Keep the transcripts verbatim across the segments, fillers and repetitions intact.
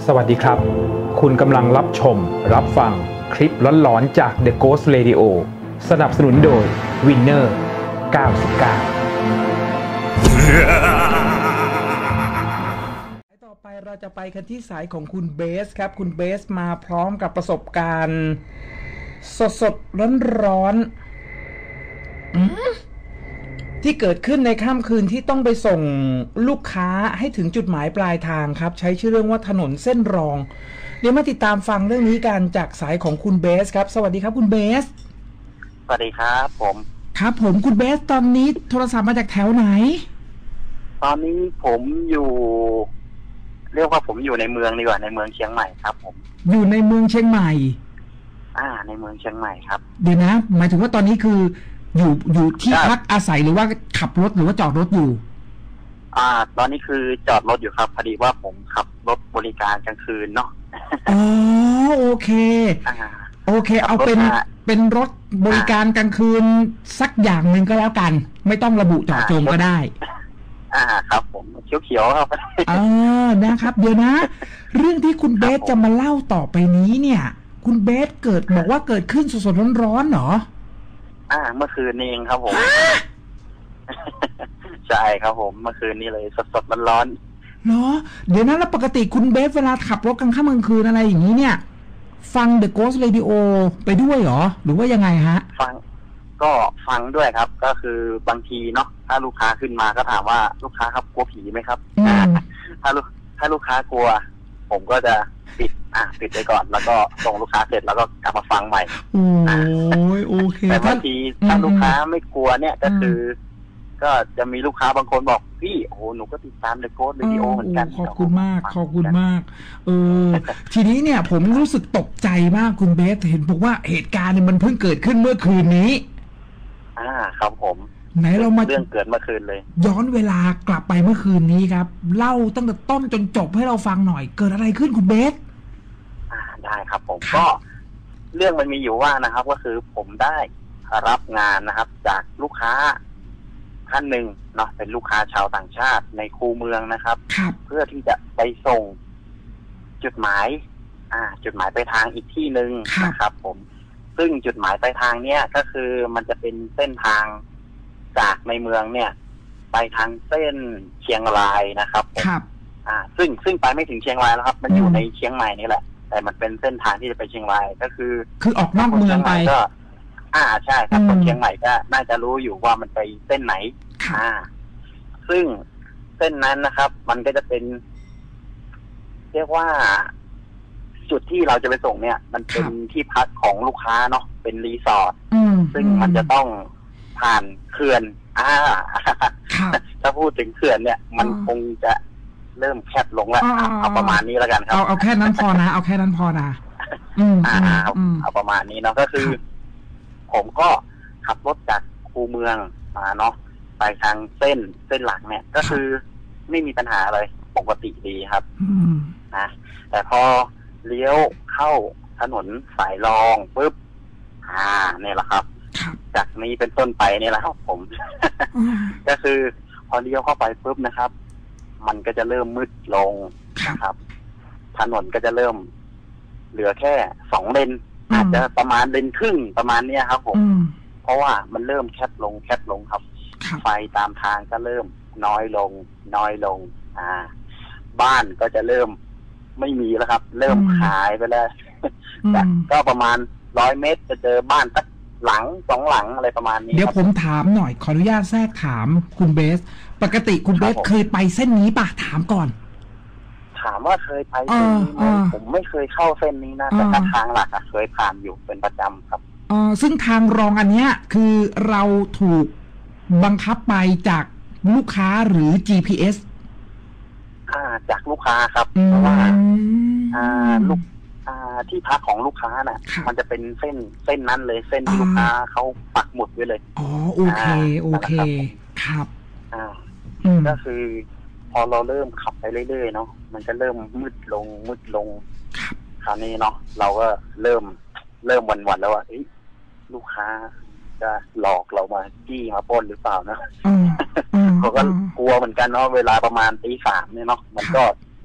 สวัสดีครับคุณกำลังรับชมรับฟังคลิปหลอนๆจาก The Ghost Radio สนับสนุนโดย Winner เก้าสิบเก้าต่อไปเราจะไปกันที่สายของคุณเบสครับคุณเบสมาพร้อมกับประสบการณ์สดสดร้อนร้อนที่เกิดขึ้นในค่ำคืนที่ต้องไปส่งลูกค้าให้ถึงจุดหมายปลายทางครับใช้ชื่อเรื่องว่าถนนเส้นรองเดี๋ยวมาติดตามฟังเรื่องนี้กันจากสายของคุณเบสครับสวัสดีครับคุณเบสสวัสดีครับผมครับผมคุณเบสตอนนี้โทรศัพท์มาจากแถวไหนตอนนี้ผมอยู่เรียกว่าผมอยู่ในเมืองดีกว่าในเมืองเชียงใหม่ครับผมอยู่ในเมืองเชียงใหม่อ่าในเมืองเชียงใหม่ครับเดี๋ยวนะหมายถึงว่าตอนนี้คืออยู่อยู่ที่พักอาศัยหรือว่าขับรถหรือว่าจอดรถอยู่อ่าตอนนี้คือจอดรถอยู่ครับพอดีว่าผมขับรถบริการกลางคืนเนาะอ๋อโอเคโอเคเอาเป็นเป็นรถบริการกลางคืนสักอย่างหนึ่งก็แล้วกันไม่ต้องระบุเจาะจงก็ได้อ่าครับผมเขียวๆครับอ่านะครับเดี๋ยวนะเรื่องที่คุณเบสจะมาเล่าต่อไปนี้เนี่ยคุณเบสเกิดบอกว่าเกิดขึ้นสดๆร้อนๆเหรออ่าเมื่อคืนนี้เองครับผมใช่ครับผมเมื่อคืนนี้เลยสดๆร้อนๆเนาะเดี๋ยวนะแล้วปกติคุณเบสเวลาขับรถกลางค่ำกลางคืนอะไรอย่างนี้เนี่ยฟัง The Ghost Radio ไปด้วยเหรอหรือว่ายังไงฮะฟังก็ฟังด้วยครับก็คือบางทีเนาะถ้าลูกค้าขึ้นมาก็ถามว่าลูกค้าครับกลัวผีไหมครับถ้าลูกถ้าลูกค้ากลัวผมก็จะปิดอ่ะปิดไปก่อนแล้วก็ส่งลูกค้าเสร็จแล้วก็กลับมาฟังใหม่โอ้ยโอเคแต่บางทีถ้าลูกค้าไม่กลัวเนี่ยก็คือก็จะมีลูกค้าบางคนบอกพี่โอ้โหหนูก็ติดตาม The Ghost Radio เหมือนกันขอบคุณมากขอบคุณมากเออทีนี้เนี่ยผมรู้สึกตกใจมากคุณเบสเห็นบอกว่าเหตุการณ์เนี่ยมันเพิ่งเกิดขึ้นเมื่อคืนนี้อ่าครับผมไหนเรามาเรื่องเกิดเมื่อคืนเลยย้อนเวลากลับไปเมื่อคืนนี้ครับเล่าตั้งแต่ต้นจนจบให้เราฟังหน่อยเกิดอะไรขึ้นคุณเบสอ่าได้ครับผมก็เรื่องมันมีอยู่ว่านะครับก็คือผมได้รับงานนะครับจากลูกค้าท่านหนึ่งเนาะเป็นลูกค้าชาวต่างชาติในคูเมืองนะครับเพื่อที่จะไปส่งจุดหมายอ่าจุดหมายไปทางอีกที่หนึ่งนะครับผมซึ่งจุดหมายปลายทางเนี้ยก็คือมันจะเป็นเส้นทางจากในเมืองเนี่ยไปทางเส้นเชียงรายนะครับครับอ่าซึ่งซึ่งไปไม่ถึงเชียงรายแล้วครับมันอยู่ในเชียงใหม่นี่แหละแต่มันเป็นเส้นทางที่จะไปเชียงรายก็คือคือออกนอกเมืองไปก็อ่าใช่ครับคนเชียงใหม่ก็น่าจะรู้อยู่ว่ามันไปเส้นไหนอ่าซึ่งเส้นนั้นนะครับมันก็จะเป็นเรียกว่าจุดที่เราจะไปส่งเนี่ยมันเป็นที่พักของลูกค้าเนาะเป็นรีสอร์ทซึ่งมันจะต้องผ่านเขื่อนอ่าถ้าพูดถึงเขื่อนเนี่ยมันคงจะเริ่มแคบลงแล้วเอาประมาณนี้แล้วกันครับเอาเอาแค่นั้นพอนะเอาแค่นั้นพอนะอืมอ่าเอาประมาณนี้เนาะก็คือผมก็ขับรถจากคูเมืองมาเนาะไปทางเส้นเส้นหลักเนี่ยก็คือไม่มีปัญหาอะไรปกติดีครับนะแต่พอเลี้ยวเข้าถนนสายรองปุ๊บอ่าเนี่ยแหละครับจากนี้เป็นต้นไปเนี่ยแหละครับผมก็คือพอเลี้ยวเข้าไปปุ๊บนะครับมันก็จะเริ่มมืดลงนะครับถนนก็จะเริ่มเหลือแค่สองเลนอาจจะประมาณเลนครึ่งประมาณเนี้ยครับผมเพราะว่ามันเริ่มแคบลงแคบลงครับไฟตามทางก็เริ่มน้อยลงน้อยลงอ่าบ้านก็จะเริ่มไม่มีแล้วครับเริ่มหายไปแล้วก็ประมาณร้อยเมตรจะเจอบ้านสักหลังสองหลังอะไรประมาณนี้เดี๋ยวผมถามหน่อยขออนุญาตแทรกถามคุณเบสปกติคุณเบสเคยไปเส้นนี้ป่ะถามก่อนถามว่าเคยไปเส้นนี้ไหมผมไม่เคยเข้าเส้นนี้นะแต่ทางหลักอะเคยผ่านอยู่เป็นประจำครับอ๋อซึ่งทางรองอันเนี้ยคือเราถูกบังคับไปจากลูกค้าหรือ จี พี เอสอ่าจากลูกค้าครับเพราะว่าอ่าลูกอ่าที่พักของลูกค้าน่ะมันจะเป็นเส้นเส้นนั้นเลยเส้นที่ลูกค้าเขาปักหมุดไว้เลยอ๋อโอเคโอเคครับอ่าก็คือพอเราเริ่มขับไปเรื่อยๆเนาะมันจะเริ่มมืดลงมืดลงคราวนี้เนาะเราก็เริ่มเริ่มหวั่นๆแล้วว่าลูกค้าจะหลอกเรามาจี้มาปล้นหรือเปล่านะเขาก็กลัวเหมือนกันเนาะเวลาประมาณตีสามเนี่ยเนาะมันก็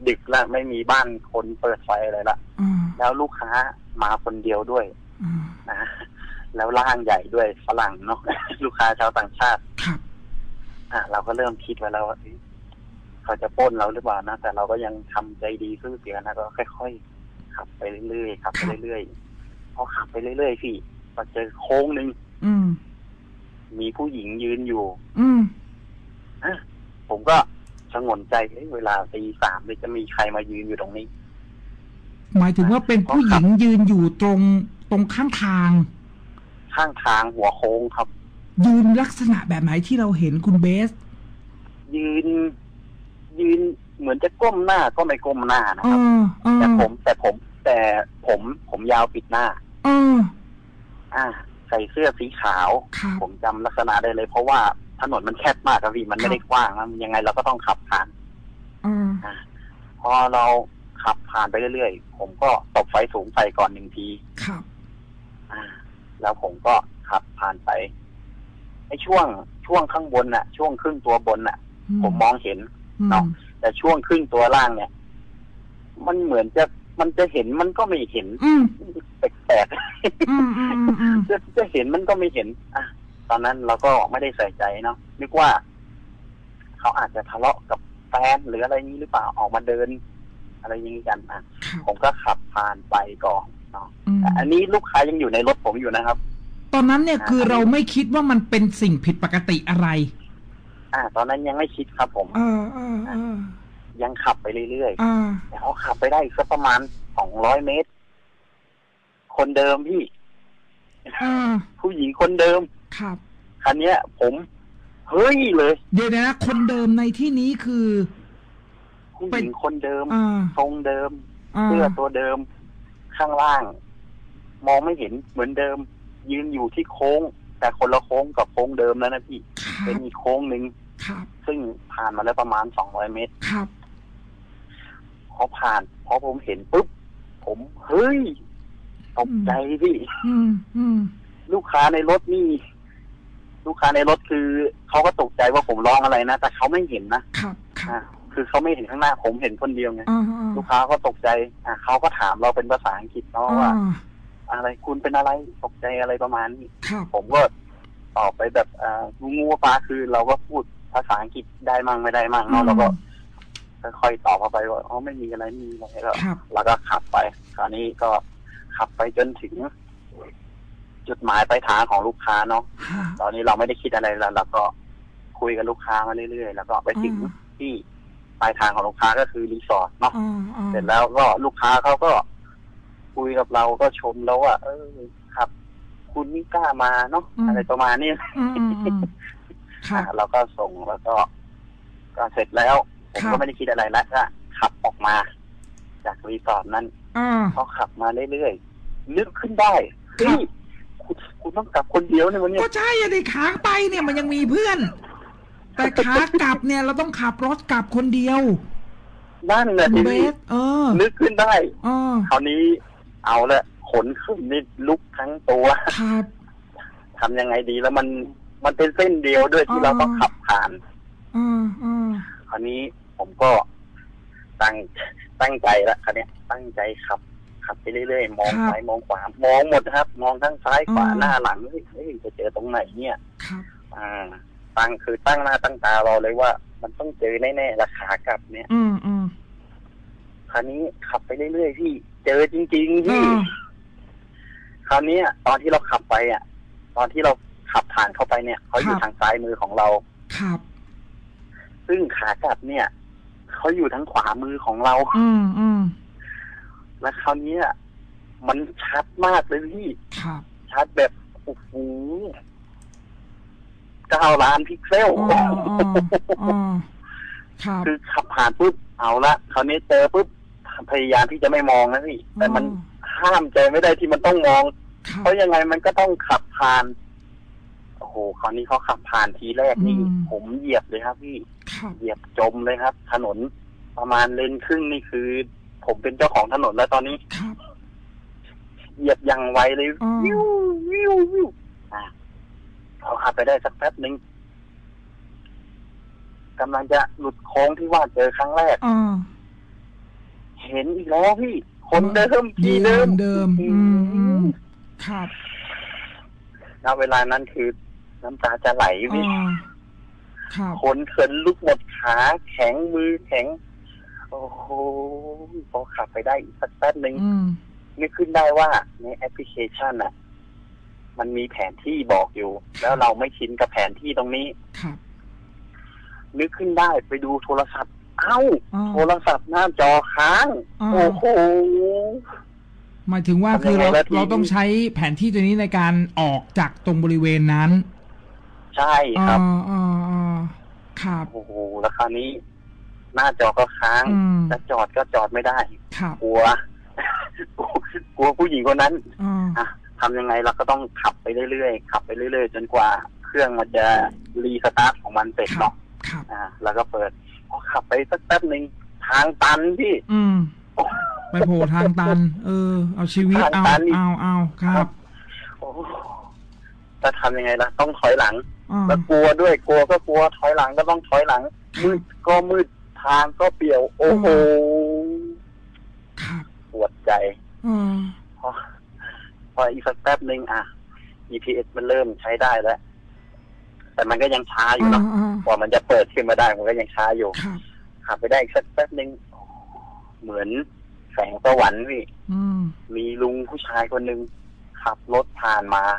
ดึกแล้วไม่มีบ้านคนเปิดไฟอะไรละแล้วลูกค้ามาคนเดียวด้วยนะแล้วร่างใหญ่ด้วยฝรั่งเนาะ ลูกค้าชาวต่างชาติครับอ่ะเราก็เริ่มคิดไว้แล้วว่าเขาจะปล้นเราหรือเปล่านะแต่เราก็ยังทำใจดีสู้เสียนะก็ค่อยๆขับไปเรื่อยๆขับไปเรื่อยๆพอขับไปเรื่อยๆพี่ก็เจอโค้งหนึ่งมีผู้หญิงยืนอยู่อืมผมก็ชงนใจเวลาตีสามเลยจะมีใครมายืนอยู่ตรงนี้หมายถึงว่าเป็นผู้หญิงยืนอยู่ตรงตรงข้างทางข้างทางหัวโค้งครับยืนลักษณะแบบไหนที่เราเห็นคุณเบสยืนยืนเหมือนจะก้มหน้าก็ไม่ก้มหน้านะครับแต่ผมแต่ผมแต่ผมผมยาวปิดหน้าอ่าใส่เสื้อสีขาวผมจำลักษณะได้เลยเพราะว่าถนนมันแคบมากครับพี่มันไม่ได้กว้างนะยังไงเราก็ต้องขับผ่านอ่าพอเราขับผ่านไปเรื่อยๆผมก็ตบไฟสูงใส่ก่อนหนึ่งทีครับอ่าแล้วผมก็ขับผ่านไปไอ้ช่วงช่วงข้างบนน่ะช่วงครึ่งตัวบนน่ะผมมองเห็นเนาะแต่ช่วงครึ่งตัวล่างเนี่ยมันเหมือนจะมันจะเห็นมันก็ไม่เห็นแปลกๆจะจะเห็นมันก็ไม่เห็นอ่ะตอนนั้นเราก็ไม่ได้ใส่ใจเนาะนึกว่าเขาอาจจะทะเลาะกับแฟนหรืออะไรนี้หรือเปล่าออกมาเดินอะไรอย่างนี้กันอ่ะผมก็ขับผ่านไปก่อนเนาะอันนี้ลูกค้ายังอยู่ในรถผมอยู่นะครับตอนนั้นเนี่ยคือเราไม่คิดว่ามันเป็นสิ่งผิดปกติอะไรอ่าตอนนั้นยังไม่คิดครับผมเออเออเออยังขับไปเรื่อยๆแต่เขาขับไปได้สักประมาณสองร้อยเมตรคนเดิมพี่ผู้หญิงคนเดิมครับคันนี้ผมเฮ้ยเลยเดี๋ยวนะคนเดิมในที่นี้คือผู้หญิงคนเดิมทรงเดิมเสื้อตัวเดิมข้างล่างมองไม่เห็นเหมือนเดิมยืนอยู่ที่โค้งแต่คนละโค้งกับโค้งเดิมแล้วนะพี่เป็นอีกโค้งหนึ่งซึ่งผ่านมาแล้วประมาณสองร้อยเมตรครับพอผ่านพอผมเห็นปุ๊บผมเฮ้ยตกใจพี่ลูกค้าในรถนี่ลูกค้าในรถคือเขาก็ตกใจว่าผมร้องอะไรนะแต่เขาไม่เห็นนะครับคือเขาไม่เห็นข้างหน้าผมเห็นคนเดียวไงลูกค้าก็ตกใจอ่ะเขาก็ถามเราเป็นภาษาอังกฤษเนาะว่าอะไรคุณเป็นอะไรตกใจอะไรประมาณนี้ผมก็ตอบไปแบบอ่างูปลาคือเราก็พูดภาษาอังกฤษได้มั่งไม่ได้มั่งเนาะเราก็ค่อยๆตอบเข้าไปว่าอ๋อไม่มีอะไรไม่มีอะไรแล้วแล้วก็ขับไปคราวนี้ก็ขับไปจนถึงจุดหมายปลายทางของลูกค้าเนาะตอนนี้เราไม่ได้คิดอะไรแล้วเราก็คุยกับลูกค้ามาเรื่อยๆแล้วก็ไปถึงที่ปลายทางของลูกค้าก็คือรีสอร์ทเนาะเสร็จแล้วก็ลูกค้าเขาก็คุยกับเราก็ชมแล้วว่าเออครับคุณนี่กล้ามาเนาะอะไรประมาณนี้เราก็ส่งแล้วก็ก็เสร็จแล้วผมก็ไม่ได้คิดอะไรแล้วก็ขับออกมาจากรีสอร์ทนั้นเขาขับมาเรื่อยๆนึกขึ้นได้เฮ้ยคุณคุณต้องกลับคนเดียวในวันนี้ก็ใช่อะดิขาไปเนี่ยมันยังมีเพื่อนแต่ขากลับเนี่ยเราต้องขับรถกลับคนเดียวนั่นแหละทีนี้นึกขึ้นได้คราวนี้เอาละขนขึ้นนี่ลุกทั้งตัวครับทำยังไงดีแล้วมันมันเป็นเส้นเดียวด้วยที่เราต้องขับผ่านอืมอืมคราวนี้ผมก็ตั้งตั้งใจละคราวนี้ตั้งใจขับขับไปเรื่อยๆมองซ้ายมองขวามองหมดครับมองทั้งซ้ายขวาหน้าหลังเฮ้ยจะเจอตรงไหนเนี่ยครับอ่าตั้งคือตั้งหน้าตั้งตารอเลยว่ามันต้องเจอแน่ๆราคากลับเนี่ยอืมอืมคราวนี้ขับไปเรื่อยๆพี่เจอจริงๆพี่คราวนี้ตอนที่เราขับไปอ่ะตอนที่เราขับผ่านเข้าไปเนี่ยเขาอยู่ทางซ้ายมือของเราครับซึ่งขากลับเนี่ยเขาอยู่ทางขวามือของเราอืมอืมและคราวนี้มันชัดมากเลยพี่ครับชัดแบบโอ้โหเก้าล้านพิกเซลคือขับผ่านปุ๊บเอาละคราวนี้เจอปุ๊บพยายามที่จะไม่มองนะพี่แต่มันห้ามใจไม่ได้ที่มันต้องมองเพราะยังไงมันก็ต้องขับผ่านโอ้โหคราวนี้เขาขับผ่านทีแรกนี่ผมเหยียบเลยครับพี่เหยียบจมเลยครับถนนประมาณเลนครึ่งนี่คือผมเป็นเจ้าของถนนแล้วตอนนี้เหยียบอย่างไวเลยวิววิววิวเขาขับไปได้สักแป๊บนึงกำลังจะหลุดโค้งที่ว่าเจอครั้งแรกเห็นอีกแล้วพี่คนเดิมที่เดิมเดิมอืมครับณเวลานั้นคือน้ำตาจะไหลพี่คนเขินลุกหมดขาแข็งมือแข็งโอ้โหพอขับไปได้อีกสักแป๊บนึงนึกขึ้นได้ว่าในแอปพลิเคชันอ่ะมันมีแผนที่บอกอยู่แล้วเราไม่ชินกับแผนที่ตรงนี้นึกขึ้นได้ไปดูโทรศัพท์เอ้าโทรศัพท์หน้าจอค้างโอ้โหหมายถึงว่าคือเราเราต้องใช้แผนที่ตัวนี้ในการออกจากตรงบริเวณนั้นใช่ครับอ๋อครับโอ้โหแล้วคราวนี้หน้าจอก็ค้างจะจอดก็จอดไม่ได้กลัวกลัวผู้หญิงคนนั้นอ่ะทำยังไงเราก็ต้องขับไปเรื่อยๆขับไปเรื่อยๆจนกว่าเครื่องมันจะรีสตาร์ทของมันเสร็จเนาะอ่าแล้วก็เปิดพอขับไปสักแป๊บนึงทางตันพี่ไปโผล่ทางตันเออเอาชีวิตเอาเอาเอาครับจะทำยังไงล่ะต้องถอยหลังแล้วกลัวด้วยกลัวก็กลัวถอยหลังก็ต้องถอยหลังมืดก็มืดทางก็เปี่ยวโอ้โหปวดใจพอพออีกสักแป๊บนึงอ่ะ จี พี เอส มันเริ่มใช้ได้แล้วแต่มันก็ยังช้าอยู่เนาะกว่ามันจะเปิดขึ้นมาได้มันก็ยังช้าอยู่ขับไปได้อีกสักแป๊บนึงเหมือนแสงสวรรค์พี่มีลุงผู้ชายคนหนึ่งขับรถผ่านมา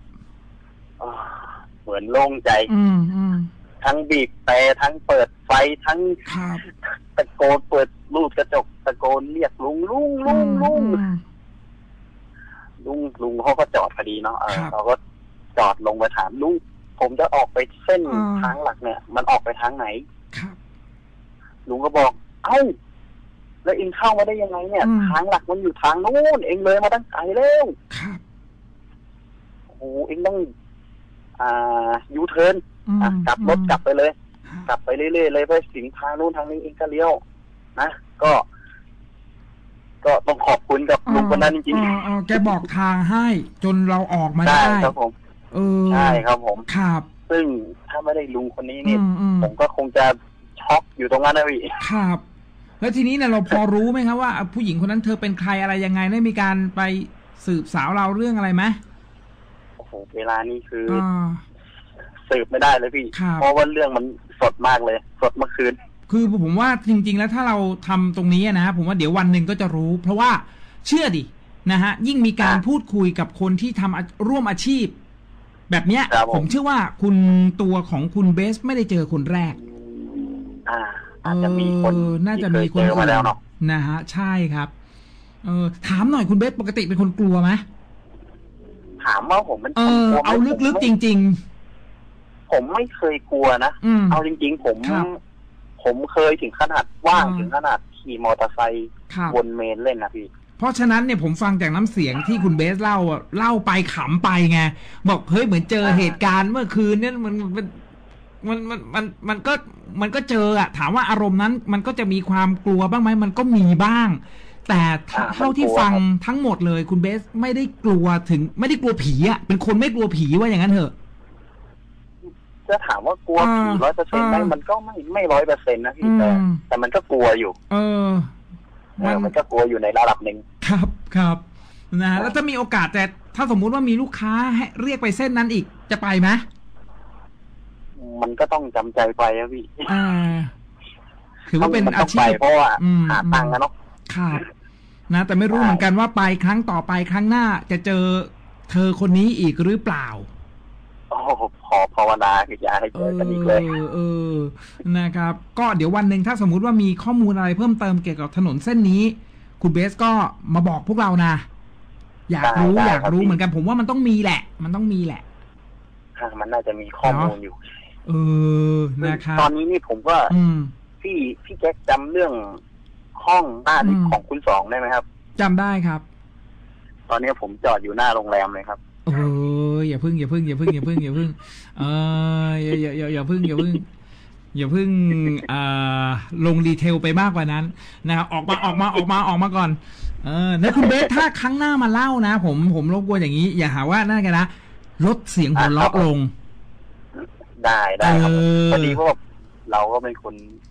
เหมือนโล่งใจทั้งบีบแต่ทั้งเปิดไฟทั้งตะโกนเปิดรูดกระจกตะโกนเรียกลุงลุงลุงลุงลุงลุงเขาก็จอดพอดีเนาะเออเราก็จอดลงไปถามลุงผมจะออกไปเส้นทางหลักเนี่ยมันออกไปทางไหนลุงก็บอกเอ้าแล้วเองเข้ามาได้ยังไงเนี่ยทางหลักมันอยู่ทางนู้นเองเลยมาตั้งไกลแล้วโอ้โหเองต้องอ่ายูเทิร์นกลับรถกลับไปเลยกลับไปเรื่อยๆเลยไปถึงทางนู้นทางนี้เองก็เลี้ยวนะก็ก็ต้องขอบคุณกับลุงคนนั้นจริงๆแกบอกทางให้จนเราออกมาได้ครับผมเออใช่ครับผมครับซึ่งถ้าไม่ได้ลุงคนนี้นี่ผมก็คงจะช็อกอยู่ตรงนั้นนะพี่ครับแล้วทีนี้เนี่ยเราพอรู้ไหมครับว่าผู้หญิงคนนั้นเธอเป็นใครอะไรยังไงได้มีการไปสืบสาวเราเรื่องอะไรไหมโอ้โหเวลานี้คือสืบไม่ได้เลยพี่เพราะว่าเรื่องมันสดมากเลยสดเมื่อคืนคือผมว่าจริงๆแล้วถ้าเราทำตรงนี้นะผมว่าเดี๋ยววันหนึ่งก็จะรู้เพราะว่าเชื่อดินะฮะยิ่งมีการพูดคุยกับคนที่ทำร่วมอาชีพแบบเนี้ยผมเชื่อว่าคุณตัวของคุณเบสไม่ได้เจอคนแรกอ่าอาจจะมีคนน่าจะมีคนมาแล้วเนาะนะฮะใช่ครับเออถามหน่อยคุณเบสปกติเป็นคนกลัวไหมถามว่าผมมันเออเอาลึกๆจริงๆผมไม่เคยกลัวนะเอาจริงๆผมผมเคยถึงขนาดว่างถึงขนาดขี่มอเตอร์ไซค์วนเมนเล่นนะพี่เพราะฉะนั้นเนี่ยผมฟังจากน้ำเสียงที่คุณเบสเล่าเล่าไปขำไปไงบอกเฮ้ยเหมือนเจอเหตุการณ์เมื่อคืนเนี่ยมันมันมันมันมันมันก็มันก็เจออะถามว่าอารมณ์นั้นมันก็จะมีความกลัวบ้างไหมมันก็มีบ้างแต่เท่าที่ฟังทั้งหมดเลยคุณเบสไม่ได้กลัวถึงไม่ได้กลัวผีอะเป็นคนไม่กลัวผีว่าอย่างนั้นเถอะจะถามว่ากลัวผีร้อยเปอร์เซ็นต์ไหมมันก็ไม่ไม่ร้อยเปอร์เซ็นต์นะพี่แต่แต่มันก็กลัวอยู่เออมันก็กลัวอยู่ในระดับหนึ่งครับครับนะแล้วจะมีโอกาสแต่ถ้าสมมุติว่ามีลูกค้าให้เรียกไปเส้นนั้นอีกจะไปไหมมันก็ต้องจำใจไปอะพี่อ่าถือว่าเป็นอาชีพเพราะว่าหาตังค์นะเนาะครับนะแต่ไม่รู้เหมือนกันว่าไปครั้งต่อไปครั้งหน้าจะเจอเธอคนนี้อีกหรือเปล่าโอ้ขอภาวนาคืออย่าให้เจอกันอีกเลยเออนะครับก็เดี๋ยววันหนึ่งถ้าสมมุติว่ามีข้อมูลอะไรเพิ่มเติมเกี่ยวกับถนนเส้นนี้คุณเบสก็มาบอกพวกเรานะอยากรู้อยากรู้เหมือนกันผมว่ามันต้องมีแหละมันต้องมีแหละมันน่าจะมีข้อมูลอยู่เออนะครับตอนนี้นี่ผมก็พี่พี่แจ็คจำเรื่องห้องบ้านของคุณสองได้ไหมครับจำได้ครับตอนนี้ผมจอดอยู่หน้าโรงแรมเลยครับโอ้ยอย่าพึ่งอย่าพึ่งอย่าพึ่งอย่าพึ่งอย่าพึ่งเอออย่าอย่าอย่าอย่าพึ่งอย่าพึ่งอย่าพึ่งอ่าลงดีเทลไปมากกว่านั้นนะครับออกมาออกมาออกมาออกมาก่อนเออแล้วคุณเบสถ้าครั้งหน้ามาเล่านะผมผมรบกวนอย่างนี้อย่าหาว่านั่นกันนะลดเสียงหัวเราะลงได้ได้ครับพอดีเพราะเราก็เป็นคน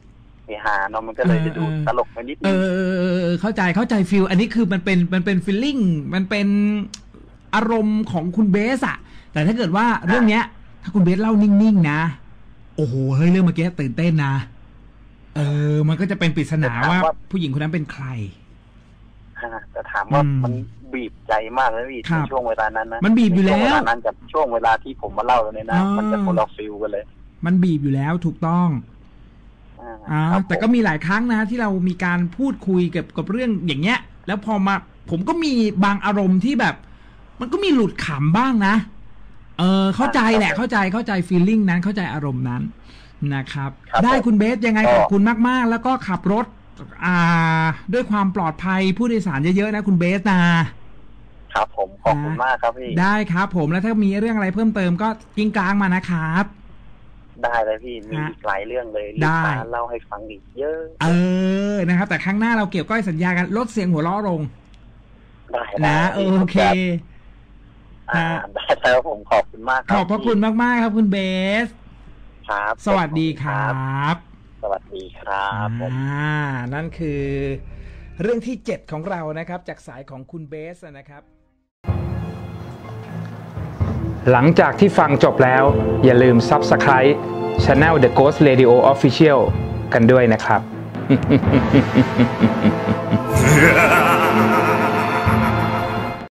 เฮฮาเนาะมันก็เลยจะดูตลกไปนิดนึงเออเข้าใจเข้าใจฟิลอันนี้คือมันเป็นมันเป็นฟีลลิ่งมันเป็นอารมณ์ของคุณเบสอะแต่ถ้าเกิดว่าเรื่องเนี้ยถ้าคุณเบสเล่านิ่งๆนะโอ้โหเฮ้ยเรื่องเมื่อกี้ตื่นเต้นนะเออมันก็จะเป็นปริศนาว่าผู้หญิงคนนั้นเป็นใครแต่ถามว่ามันบีบใจมากเลยพี่ในช่วงเวลานั้นนะมันบีบอยู่แล้วเวลานั้นกับช่วงเวลาที่ผมมาเล่าเนี่ยนะมันจะคนละฟิลกันเลยมันบีบอยู่แล้วถูกต้องอ่าแต่ก็มีหลายครั้งนะที่เรามีการพูดคุยกับกับเรื่องอย่างเงี้ยแล้วพอมาผมก็มีบางอารมณ์ที่แบบ มันก็มีหลุดขำบ้างนะเออเข้าใจแหละเข้าใจเข้าใจฟีลลิ่งนั้นเข้าใจอารมณ์นั้นนะครับได้คุณเบสยังไงขอบคุณมากๆแล้วก็ขับรถอ่าด้วยความปลอดภัยผู้โดยสารเยอะๆนะคุณเบสนะครับผมขอบคุณมากครับพี่ได้ครับผมแล้วถ้ามีเรื่องอะไรเพิ่มเติมก็กิ้งกลางมานะครับได้เลยพี่มีหลายเรื่องเลยลูกค้าเล่าให้ฟังอีกเยอะเออนะครับแต่ครั้งหน้าเราเกี่ยวก้อยสัญญากันลดเสียงหัวเราะลงได้นะโอเคอ่าได้แล้วผมขอบคุณมากขอบพระคุณมากๆครับคุณเบสครับสวัสดีครับสวัสดีครับอ่านั่นคือเรื่องที่เจ็ดของเรานะครับจากสายของคุณเบสนะครับหลังจากที่ฟังจบแล้วอย่าลืม Subscribe Channel The Ghost Radio Official กันด้วยนะครับ